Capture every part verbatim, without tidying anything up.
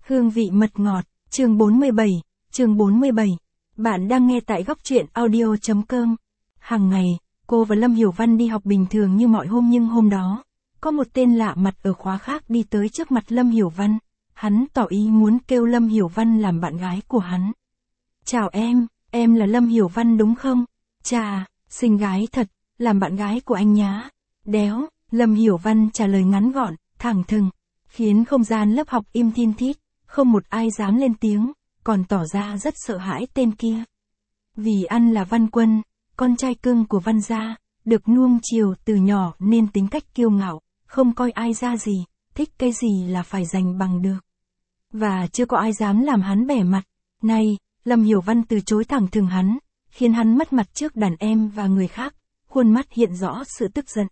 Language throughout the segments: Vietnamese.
Hương vị mật ngọt, chương bốn mươi bảy, chương bốn mươi bảy. Bạn đang nghe tại góc truyện audio.com. Hàng ngày, cô và Lâm Hiểu Văn đi học bình thường như mọi hôm nhưng hôm đó, có một tên lạ mặt ở khóa khác đi tới trước mặt Lâm Hiểu Văn. Hắn tỏ ý muốn kêu Lâm Hiểu Văn làm bạn gái của hắn. Chào em, em là Lâm Hiểu Văn đúng không? Chà, xinh gái thật, làm bạn gái của anh nhá. Đéo, Lâm Hiểu Văn trả lời ngắn gọn, thẳng thừng, khiến không gian lớp học im thin thít, không một ai dám lên tiếng, còn tỏ ra rất sợ hãi tên kia. Vì ăn là Văn Quân, con trai cưng của Văn gia, được nuông chiều từ nhỏ nên tính cách kiêu ngạo, không coi ai ra gì, thích cái gì là phải giành bằng được. Và chưa có ai dám làm hắn bẻ mặt. Này, Lâm Hiểu Văn từ chối thẳng thừng hắn, khiến hắn mất mặt trước đàn em và người khác, khuôn mắt hiện rõ sự tức giận.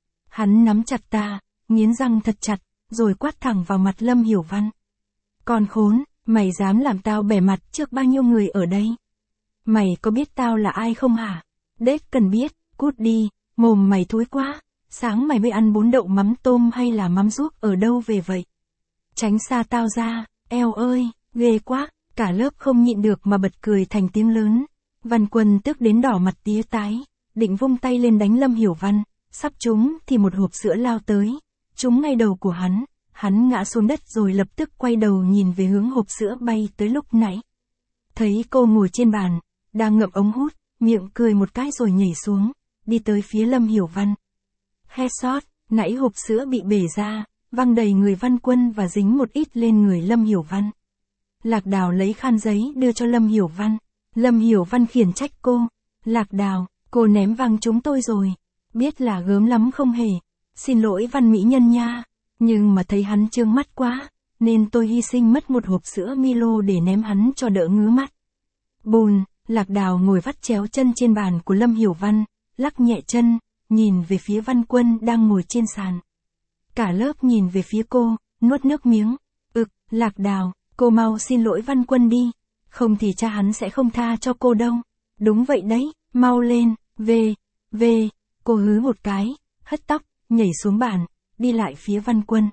Hắn nắm chặt ta, nghiến răng thật chặt, rồi quát thẳng vào mặt Lâm Hiểu Văn. Con khốn, mày dám làm tao bẻ mặt trước bao nhiêu người ở đây? Mày có biết tao là ai không hả? Đếch cần biết, cút đi, mồm mày thối quá, sáng mày mới ăn bún đậu mắm tôm hay là mắm ruốc ở đâu về vậy? Tránh xa tao ra, eo ơi, ghê quá, cả lớp không nhịn được mà bật cười thành tiếng lớn. Văn Quân tức đến đỏ mặt tía tái, định vung tay lên đánh Lâm Hiểu Văn, sắp trúng thì một hộp sữa lao tới, trúng ngay đầu của hắn, hắn ngã xuống đất rồi lập tức quay đầu nhìn về hướng hộp sữa bay tới lúc nãy. Thấy cô ngồi trên bàn, đang ngậm ống hút, miệng cười một cái rồi nhảy xuống, đi tới phía Lâm Hiểu Văn. Headshot, nãy hộp sữa bị bể ra, văng đầy người Văn Quân và dính một ít lên người Lâm Hiểu Văn. Lạc Đào lấy khăn giấy đưa cho Lâm Hiểu Văn. Lâm Hiểu Văn khiển trách cô. Lạc Đào, cô ném văng chúng tôi rồi. Biết là gớm lắm không hề. Xin lỗi Văn mỹ nhân nha. Nhưng mà thấy hắn trương mắt quá, nên tôi hy sinh mất một hộp sữa Milo để ném hắn cho đỡ ngứa mắt. Bùn, Lạc Đào ngồi vắt chéo chân trên bàn của Lâm Hiểu Văn, lắc nhẹ chân, nhìn về phía Văn Quân đang ngồi trên sàn. Cả lớp nhìn về phía cô, nuốt nước miếng. Ực, Lạc Đào, cô mau xin lỗi Văn Quân đi, không thì cha hắn sẽ không tha cho cô đâu. Đúng vậy đấy, mau lên, về, về, cô hứ một cái, hất tóc, nhảy xuống bàn, đi lại phía Văn Quân.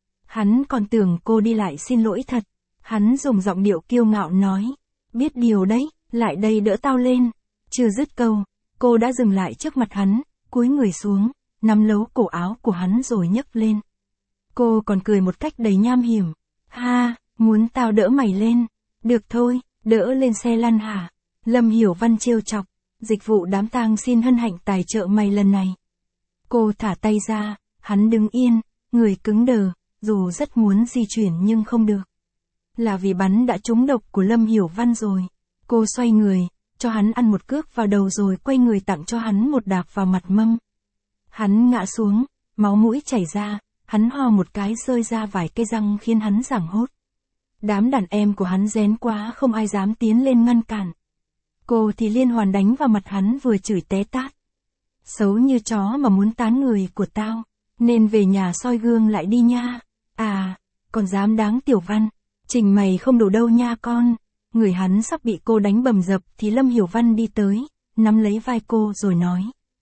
Hắn còn tưởng cô đi lại xin lỗi thật, hắn dùng giọng điệu kiêu ngạo nói, biết điều đấy, lại đây đỡ tao lên. Chưa dứt câu, cô đã dừng lại trước mặt hắn, cúi người xuống, nắm lấy cổ áo của hắn rồi nhấc lên. Cô còn cười một cách đầy nham hiểm. Ha, muốn tao đỡ mày lên? Được thôi, đỡ lên xe lăn hả? Lâm Hiểu Văn trêu chọc, dịch vụ đám tang xin hân hạnh tài trợ mày lần này. Cô thả tay ra, hắn đứng yên, người cứng đờ, dù rất muốn di chuyển nhưng không được. Là vì bắn đã trúng độc của Lâm Hiểu Văn rồi. Cô xoay người, cho hắn ăn một cước vào đầu rồi quay người tặng cho hắn một đạp vào mặt mâm. Hắn ngã xuống, máu mũi chảy ra, hắn ho một cái rơi ra vài cây răng khiến hắn hoảng hốt. Đám đàn em của hắn rén quá không ai dám tiến lên ngăn cản. Cô thì liên hoàn đánh vào mặt hắn vừa chửi té tát. Xấu như chó mà muốn tán người của tao, nên về nhà soi gương lại đi nha. À, còn dám đáng Tiểu Văn, trình mày không đủ đâu nha con. Người hắn sắp bị cô đánh bầm dập thì Lâm Hiểu Văn đi tới, nắm lấy vai cô rồi nói.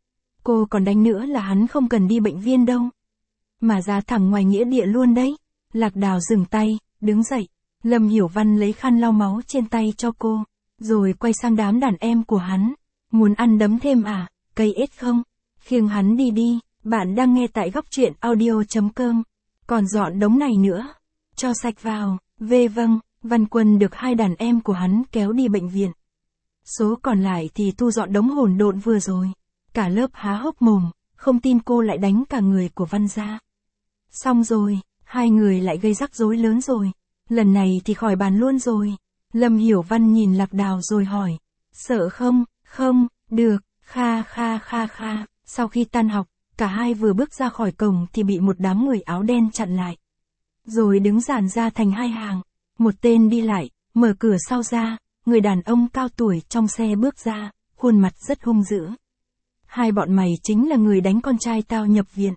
Cô còn đánh nữa là hắn không cần đi bệnh viện đâu. Mà ra thẳng ngoài nghĩa địa luôn đấy. Lạc Đào dừng tay, đứng dậy. Lâm Hiểu Văn lấy khăn lau máu trên tay cho cô, rồi quay sang đám đàn em của hắn. Muốn ăn đấm thêm à, cây ếch không? Khiêng hắn đi đi, bạn đang nghe tại góc truyện audio.com. Còn dọn đống này nữa, cho sạch vào. Về vâng, Văn Quân được hai đàn em của hắn kéo đi bệnh viện. Số còn lại thì thu dọn đống hỗn độn vừa rồi. Cả lớp há hốc mồm, không tin cô lại đánh cả người của Văn gia. Xong rồi, hai người lại gây rắc rối lớn rồi. Lần này thì khỏi bàn luôn rồi. Lâm Hiểu Văn nhìn Lạc Đào rồi hỏi. Sợ không? Không, được, kha kha kha kha. Sau khi tan học, cả hai vừa bước ra khỏi cổng thì bị một đám người áo đen chặn lại. Rồi đứng dàn ra thành hai hàng. Một tên đi lại, mở cửa sau ra, người đàn ông cao tuổi trong xe bước ra, khuôn mặt rất hung dữ. Hai bọn mày chính là người đánh con trai tao nhập viện.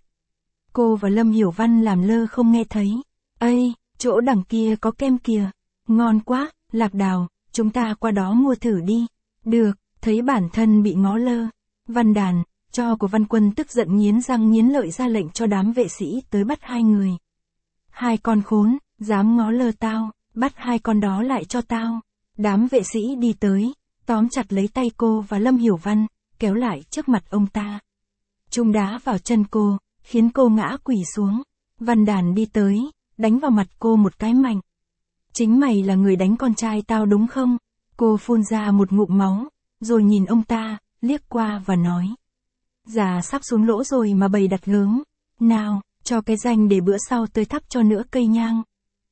Cô và Lâm Hiểu Văn làm lơ không nghe thấy. Ây, chỗ đằng kia có kem kìa. Ngon quá, Lạc Đào, chúng ta qua đó mua thử đi. Được, thấy bản thân bị ngó lơ. Văn đàn, cho của Văn Quân tức giận nghiến răng nghiến lợi ra lệnh cho đám vệ sĩ tới bắt hai người. Hai con khốn, dám ngó lơ tao, Bắt hai con đó lại cho tao. Đám vệ sĩ đi tới, tóm chặt lấy tay cô và Lâm Hiểu Văn, kéo lại trước mặt ông ta. Chúng đá vào chân cô, khiến cô ngã quỳ xuống. Văn Đàn đi tới, đánh vào mặt cô một cái mạnh. Chính mày là người đánh con trai tao đúng không? Cô phun ra một ngụm máu, rồi nhìn ông ta, liếc qua và nói. Già sắp xuống lỗ rồi mà bày đặt gớm. Nào, cho cái danh để bữa sau tới thắp cho nữa cây nhang.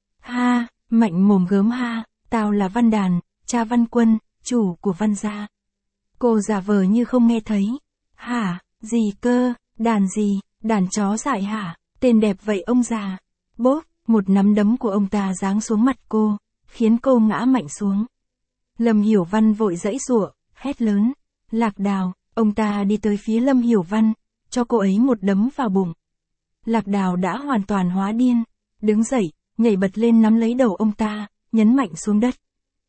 Ha, mạnh mồm gớm ha, tao là Văn Đàn, cha Văn Quân, chủ của Văn gia. Cô giả vờ như không nghe thấy. Hả, gì cơ, đàn gì, đàn chó dại hả, tên đẹp vậy ông già. Bốp, một nắm đấm của ông ta giáng xuống mặt cô, khiến cô ngã mạnh xuống. Lâm Hiểu Văn vội giãy giụa, hét lớn. Lạc Đào, ông ta đi tới phía Lâm Hiểu Văn, cho cô ấy một đấm vào bụng. Lạc Đào đã hoàn toàn hóa điên, đứng dậy, nhảy bật lên nắm lấy đầu ông ta, nhấn mạnh xuống đất.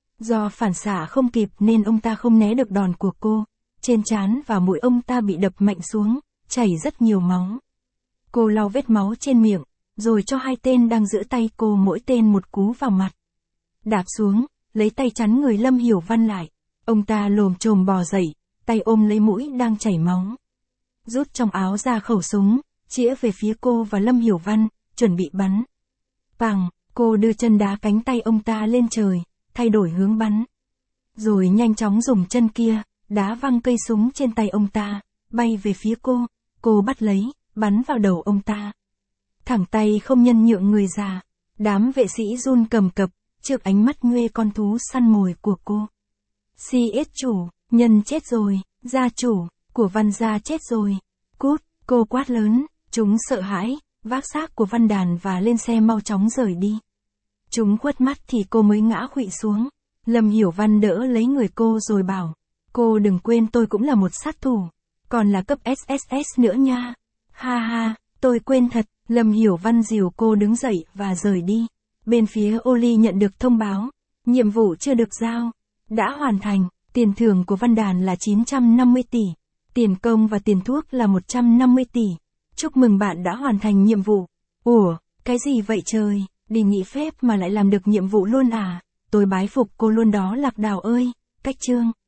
Do phản xạ không kịp nên ông ta không né được đòn của cô, trên trán và mũi ông ta bị đập mạnh xuống, chảy rất nhiều máu. Cô lau vết máu trên miệng, rồi cho hai tên đang giữ tay cô mỗi tên một cú vào mặt. Đạp xuống, lấy tay chắn người Lâm Hiểu Văn lại, ông ta lồm chồm bò dậy, tay ôm lấy mũi đang chảy máu. Rút trong áo ra khẩu súng, chĩa về phía cô và Lâm Hiểu Văn, chuẩn bị bắn. Pằng, cô đưa chân đá cánh tay ông ta lên trời, thay đổi hướng bắn. Rồi nhanh chóng dùng chân kia, đá văng cây súng trên tay ông ta, bay về phía cô, cô bắt lấy, bắn vào đầu ông ta. Thẳng tay không nhân nhượng người già, đám vệ sĩ run cầm cập, trước ánh mắt nguê con thú săn mồi của cô. xê ét chủ, nhân chết rồi, gia chủ, của Văn gia chết rồi. Cút, cô quát lớn, chúng sợ hãi, vác xác của Văn Đàn và lên xe mau chóng rời đi. Chúng khuất mắt thì cô mới ngã khuỵu xuống. Lâm Hiểu Văn đỡ lấy người cô rồi bảo, cô đừng quên tôi cũng là một sát thủ, còn là cấp ét ét ét nữa nha. Ha ha, tôi quên thật. Lâm Hiểu Văn dìu cô đứng dậy và rời đi. Bên phía Oli nhận được thông báo, nhiệm vụ chưa được giao, đã hoàn thành, tiền thưởng của Văn Đàn là chín trăm năm mươi tỷ, tiền công và tiền thuốc là một trăm năm mươi tỷ. Chúc mừng bạn đã hoàn thành nhiệm vụ. Ủa, cái gì vậy trời, đi nghỉ phép mà lại làm được nhiệm vụ luôn à? Tôi bái phục cô luôn đó Lạc Đào ơi. Cách chương